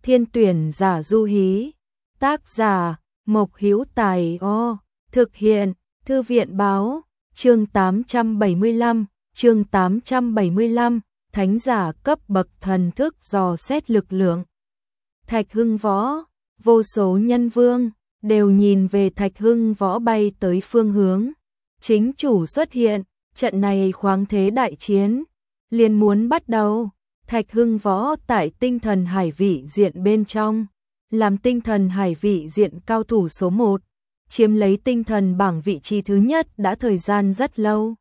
Thiên tuyển giả du hí. Tác giả Mộc Hữu Tài. Thực hiện Thư viện báo. Chương 875, thánh giả cấp bậc thần thức dò xét lực lượng. Thạch Hưng Võ, vô số nhân vương đều nhìn về Thạch Hưng Võ bay tới phương hướng. Chính chủ xuất hiện, trận này khoáng thế đại chiến liền muốn bắt đầu. Thạch Hưng Võ tại tinh thần hải vị diện bên trong, làm tinh thần hải vị diện cao thủ số 1, chiếm lấy tinh thần bảng vị trí thứ nhất đã thời gian rất lâu.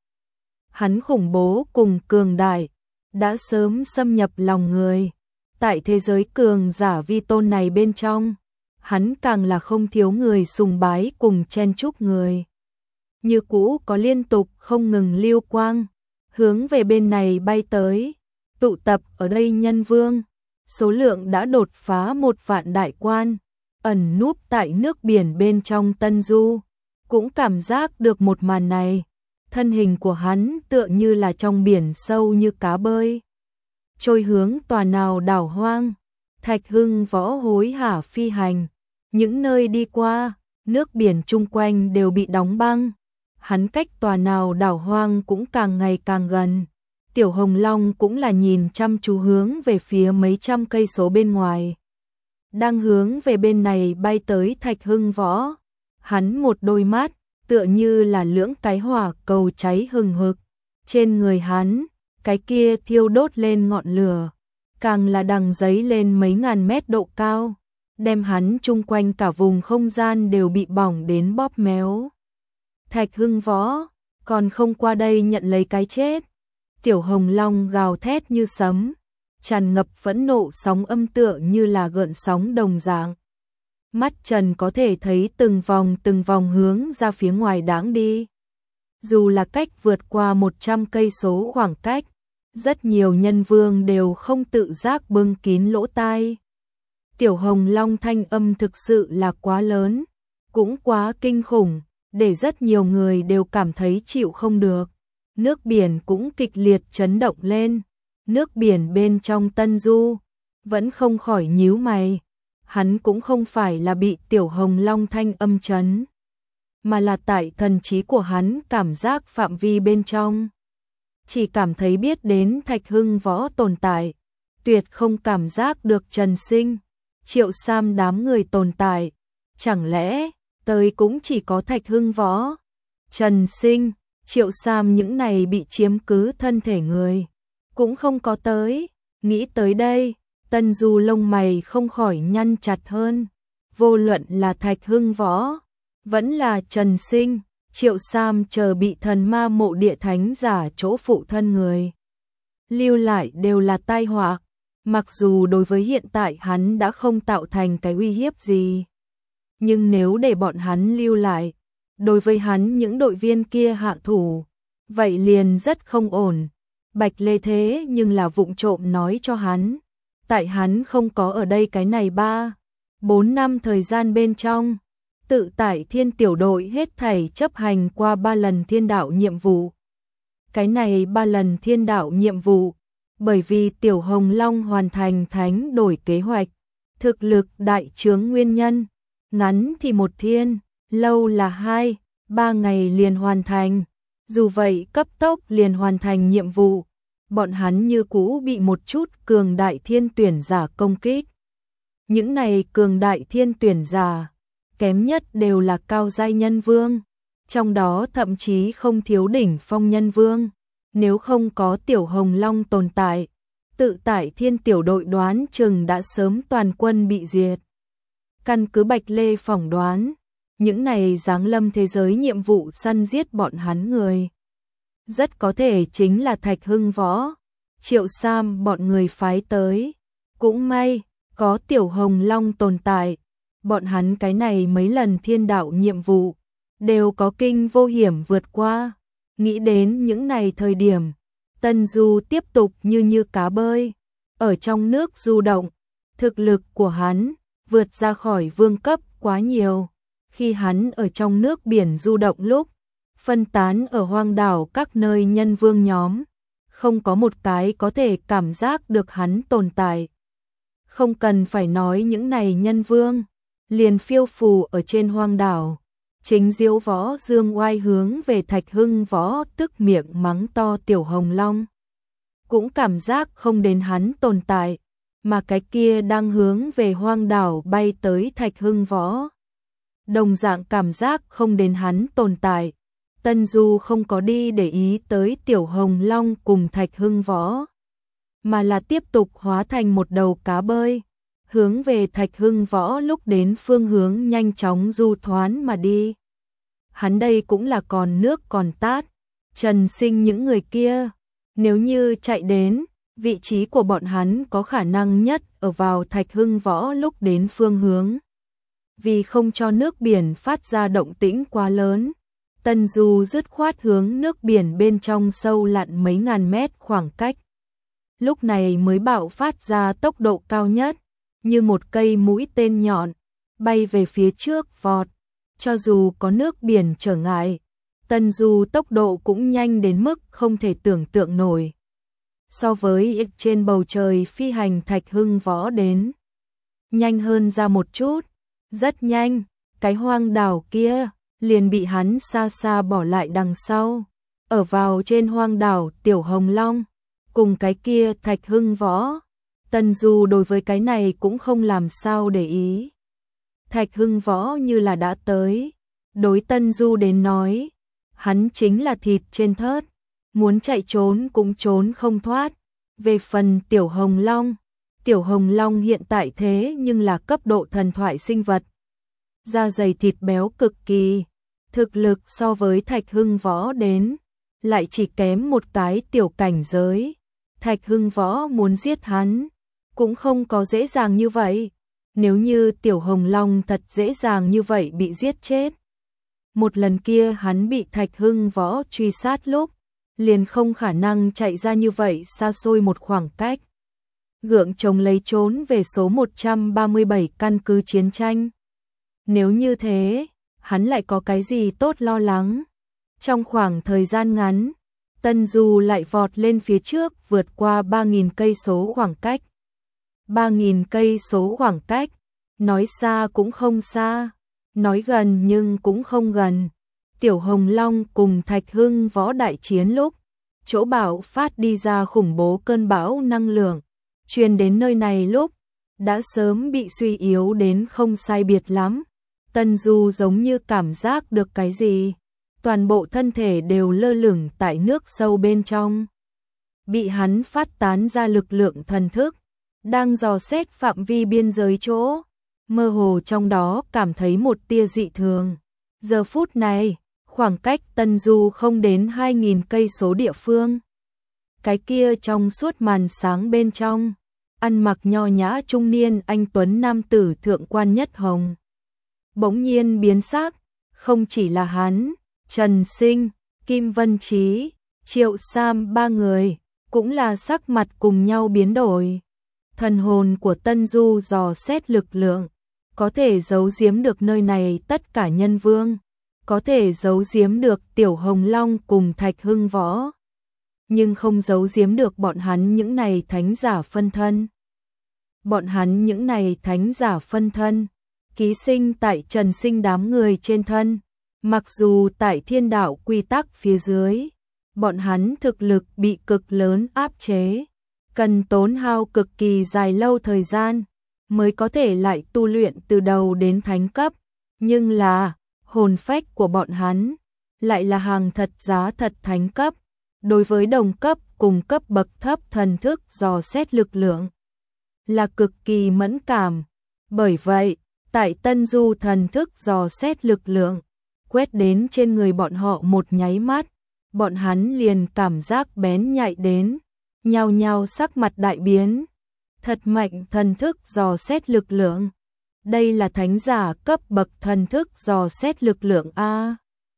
Hắn khủng bố cùng cường đại, đã sớm xâm nhập lòng người. Tại thế giới cường giả vi tôn này bên trong, hắn càng là không thiếu người sùng bái cùng chen chúc người. Như cũ có liên tục không ngừng lưu quang, hướng về bên này bay tới. Tụ tập ở đây nhân vương, số lượng đã đột phá 1 vạn đại quan, ẩn núp tại nước biển bên trong Tân Du, cũng cảm giác được một màn này. Thân hình của hắn tựa như là trong biển sâu như cá bơi, trôi hướng tòa nào đảo hoang. Thạch Hưng Võ hối hả phi hành, những nơi đi qua, nước biển chung quanh đều bị đóng băng. Hắn cách tòa nào đảo hoang cũng càng ngày càng gần. Tiểu Hồng Long cũng là nhìn chăm chú hướng về phía mấy trăm cây số bên ngoài. Đang hướng về bên này bay tới Thạch Hưng Võ. Hắn một đôi mắt, tựa như là lưỡng cái hỏa cầu cháy hừng hực. Trên người hắn, cái kia thiêu đốt lên ngọn lửa, càng là đằng giấy lên mấy ngàn mét độ cao, đem hắn chung quanh cả vùng không gian đều bị bỏng đến bóp méo. Thạch Hưng Võ, còn không qua đây nhận lấy cái chết. Tiểu Hồng Long gào thét như sấm, tràn ngập phẫn nộ sóng âm tựa như là gợn sóng đồng dạng. Mắt Trần có thể thấy từng vòng hướng ra phía ngoài đãng đi. Dù là cách vượt qua 100 cây số khoảng cách, rất nhiều nhân vương đều không tự giác bưng kín lỗ tai. Tiểu Hồng Long thanh âm thực sự là quá lớn, cũng quá kinh khủng, để rất nhiều người đều cảm thấy chịu không được. Nước biển cũng kịch liệt chấn động lên. Nước biển bên trong Tân Du vẫn không khỏi nhíu mày. Hắn cũng không phải là bị Tiểu Hồng Long thanh âm chấn, mà là tại thần trí của hắn cảm giác phạm vi bên trong. Chỉ cảm thấy biết đến Thạch Hưng Võ tồn tại, tuyệt không cảm giác được Trần Sinh, Triệu Sam đám người tồn tại. Chẳng lẽ tới cũng chỉ có Thạch Hưng Võ, Trần Sinh, Triệu Sam những này bị chiếm cứ thân thể người cũng không có tới. Nghĩ tới đây, Tân Du lông mày không khỏi nhăn chặt hơn. Vô luận là Thạch Hưng Võ, vẫn là Trần Sinh, Triệu Sam chờ bị thần ma mộ địa thánh giả chỗ phụ thân người lưu lại đều là tai họa. Mặc dù đối với hiện tại hắn đã không tạo thành cái uy hiếp gì, nhưng nếu để bọn hắn lưu lại, đối với hắn những đội viên kia hạ thủ, vậy liền rất không ổn. Bạch Lê thế nhưng là vụng trộm nói cho hắn, tại hắn không có ở đây cái này 3-4 năm thời gian bên trong, tự tại thiên tiểu đội hết thảy chấp hành qua 3 lần thiên đạo nhiệm vụ. Cái này 3 lần thiên đạo nhiệm vụ, bởi vì Tiểu Hồng Long hoàn thành thánh đổi kế hoạch, thực lực đại chướng nguyên nhân, ngắn thì 1 thiên, lâu là 2-3 ngày liền hoàn thành. Dù vậy cấp tốc liền hoàn thành nhiệm vụ, bọn hắn như cũ bị một chút cường đại thiên tuyển giả công kích. Những này cường đại thiên tuyển giả, kém nhất đều là cao giai nhân vương, trong đó thậm chí không thiếu đỉnh phong nhân vương. Nếu không có Tiểu Hồng Long tồn tại, tự tại thiên tiểu đội đoán chừng đã sớm toàn quân bị diệt. Căn cứ Bạch Lê phỏng đoán, những này giáng lâm thế giới nhiệm vụ săn giết bọn hắn người, rất có thể chính là Thạch Hưng Võ, Triệu Sam bọn người phái tới. Cũng may, có Tiểu Hồng Long tồn tại, bọn hắn cái này mấy lần thiên đạo nhiệm vụ, đều có kinh vô hiểm vượt qua. Nghĩ đến những này thời điểm, Tân Du tiếp tục như cá bơi, ở trong nước du động. Thực lực của hắn vượt ra khỏi vương cấp quá nhiều. Khi hắn ở trong nước biển du động lúc, phân tán ở hoang đảo các nơi nhân vương nhóm, không có một cái có thể cảm giác được hắn tồn tại. Không cần phải nói những này nhân vương, liền phiêu phù ở trên hoang đảo. Chính Diếu Võ dương oai hướng về Thạch Hưng Võ tức miệng mắng to Tiểu Hồng Long. Cũng cảm giác không đến hắn tồn tại, mà cái kia đang hướng về hoang đảo bay tới Thạch Hưng Võ. Đồng dạng cảm giác không đến hắn tồn tại, Tân Du không có đi để ý tới Tiểu Hồng Long cùng Thạch Hưng Võ, mà là tiếp tục hóa thành một đầu cá bơi, hướng về Thạch Hưng Võ lúc đến phương hướng nhanh chóng du thoán mà đi. Hắn đây cũng là còn nước còn tát, Trần Sinh những người kia, nếu như chạy đến, vị trí của bọn hắn có khả năng nhất ở vào Thạch Hưng Võ lúc đến phương hướng. Vì không cho nước biển phát ra động tĩnh quá lớn, Tân Du dứt khoát hướng nước biển bên trong sâu lặn mấy ngàn mét khoảng cách. Lúc này mới bạo phát ra tốc độ cao nhất, như một cây mũi tên nhọn, bay về phía trước vọt. Cho dù có nước biển trở ngại, Tân Du tốc độ cũng nhanh đến mức không thể tưởng tượng nổi. So với trên bầu trời phi hành Thạch Hưng Võ đến, nhanh hơn ra một chút, rất nhanh, cái hoang đảo kia liền bị hắn xa xa bỏ lại đằng sau. Ở vào trên hoang đảo Tiểu Hồng Long, cùng cái kia Thạch Hưng Võ, Tân Du đối với cái này cũng không làm sao để ý. Thạch Hưng Võ như là đã tới, đối Tân Du đến nói, hắn chính là thịt trên thớt, muốn chạy trốn cũng trốn không thoát. Về phần Tiểu Hồng Long hiện tại thế nhưng là cấp độ thần thoại sinh vật. Da dày thịt béo cực kỳ, thực lực so với Thạch Hưng Võ đến, lại chỉ kém một cái tiểu cảnh giới. Thạch Hưng Võ muốn giết hắn, cũng không có dễ dàng như vậy. Nếu như Tiểu Hồng Long thật dễ dàng như vậy bị giết chết, một lần kia hắn bị Thạch Hưng Võ truy sát lúc, liền không khả năng chạy ra như vậy xa xôi một khoảng cách. Gượng chống lấy trốn về số 137 căn cứ chiến tranh. Nếu như thế, hắn lại có cái gì tốt lo lắng. Trong khoảng thời gian ngắn, Tân Du lại vọt lên phía trước vượt qua 3.000 cây số khoảng cách. 3.000 cây số khoảng cách, nói xa cũng không xa, nói gần nhưng cũng không gần. Tiểu Hồng Long cùng Thạch Hưng Võ đại chiến lúc, chỗ bạo phát đi ra khủng bố cơn bão năng lượng, truyền đến nơi này lúc, đã sớm bị suy yếu đến không sai biệt lắm. Tân Du giống như cảm giác được cái gì, toàn bộ thân thể đều lơ lửng tại nước sâu bên trong. Bị hắn phát tán ra lực lượng thần thức, đang dò xét phạm vi biên giới chỗ, mơ hồ trong đó cảm thấy một tia dị thường. Giờ phút này, khoảng cách Tân Du không đến 2.000 cây số địa phương. Cái kia trong suốt màn sáng bên trong, ăn mặc nho nhã trung niên anh tuấn nam tử thượng quan Nhất Hồng. Bỗng nhiên biến sắc, không chỉ là hắn, Trần Sinh, Kim Vân Chí, Triệu Sam ba người, cũng là sắc mặt cùng nhau biến đổi. Thần hồn của Tân Du dò xét lực lượng, có thể giấu giếm được nơi này tất cả nhân vương, có thể giấu giếm được Tiểu Hồng Long cùng Thạch Hưng Võ, nhưng không giấu giếm được bọn hắn những này thánh giả phân thân. Bọn hắn những này thánh giả phân thân, ký sinh tại Trần Sinh đám người trên thân, mặc dù tại thiên đạo quy tắc phía dưới, bọn hắn thực lực bị cực lớn áp chế, cần tốn hao cực kỳ dài lâu thời gian, mới có thể lại tu luyện từ đầu đến thánh cấp, nhưng là, hồn phách của bọn hắn, lại là hàng thật giá thật thánh cấp, đối với đồng cấp cùng cấp bậc thấp thần thức dò xét lực lượng, là cực kỳ mẫn cảm. Bởi vậy, tại Tân Du thần thức dò xét lực lượng, quét đến trên người bọn họ một nháy mắt, bọn hắn liền cảm giác bén nhạy đến, nhao nhao sắc mặt đại biến. Thật mạnh thần thức dò xét lực lượng. Đây là thánh giả cấp bậc thần thức dò xét lực lượng A.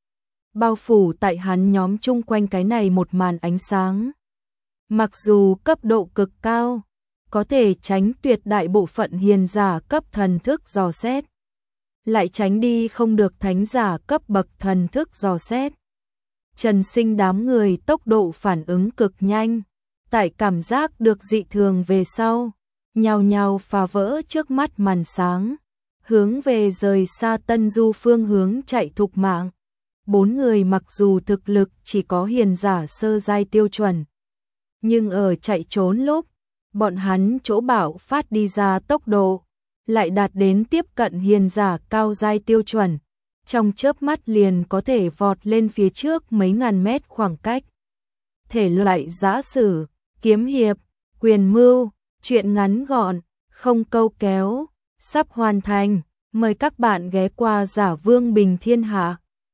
Bao phủ tại hắn nhóm chung quanh cái này một màn ánh sáng. Mặc dù cấp độ cực cao, có thể tránh tuyệt đại bộ phận hiền giả cấp thần thức dò xét, lại tránh đi không được thánh giả cấp bậc thần thức dò xét. Trần Sinh đám người tốc độ phản ứng cực nhanh, tại cảm giác được dị thường về sau, nhào nhào phá vỡ trước mắt màn sáng, hướng về rời xa Tân Du phương hướng chạy thục mạng. Bốn người mặc dù thực lực chỉ có hiền giả sơ giai tiêu chuẩn, nhưng ở chạy trốn lúc, bọn hắn chỗ bạo phát đi ra tốc độ, lại đạt đến tiếp cận hiền giả cao giai tiêu chuẩn, trong chớp mắt liền có thể vọt lên phía trước mấy ngàn mét khoảng cách. Thể loại giã sử, kiếm hiệp, quyền mưu, truyện ngắn gọn, không câu kéo, sắp hoàn thành, mời các bạn ghé qua Giả Vương Bình Thiên Hạ.